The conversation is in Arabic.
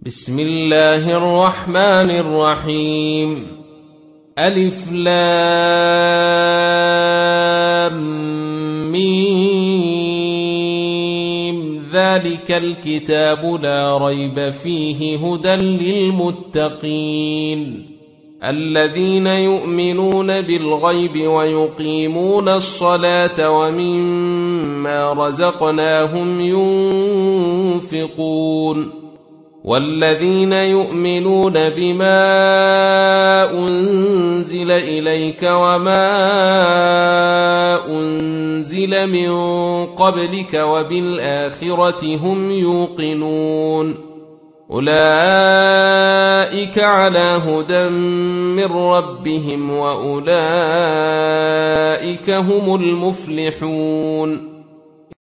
بسم الله الرحمن الرحيم. ألف لام ميم. ذلك الكتاب لا ريب فيه هدى للمتقين الذين يؤمنون بالغيب ويقيمون الصلاة ومما رزقناهم ينفقون والذين يؤمنون بما أنزل إليك وما أنزل من قبلك وبالآخرة هم يوقنون أولئك على هدى من ربهم وأولئك هم المفلحون.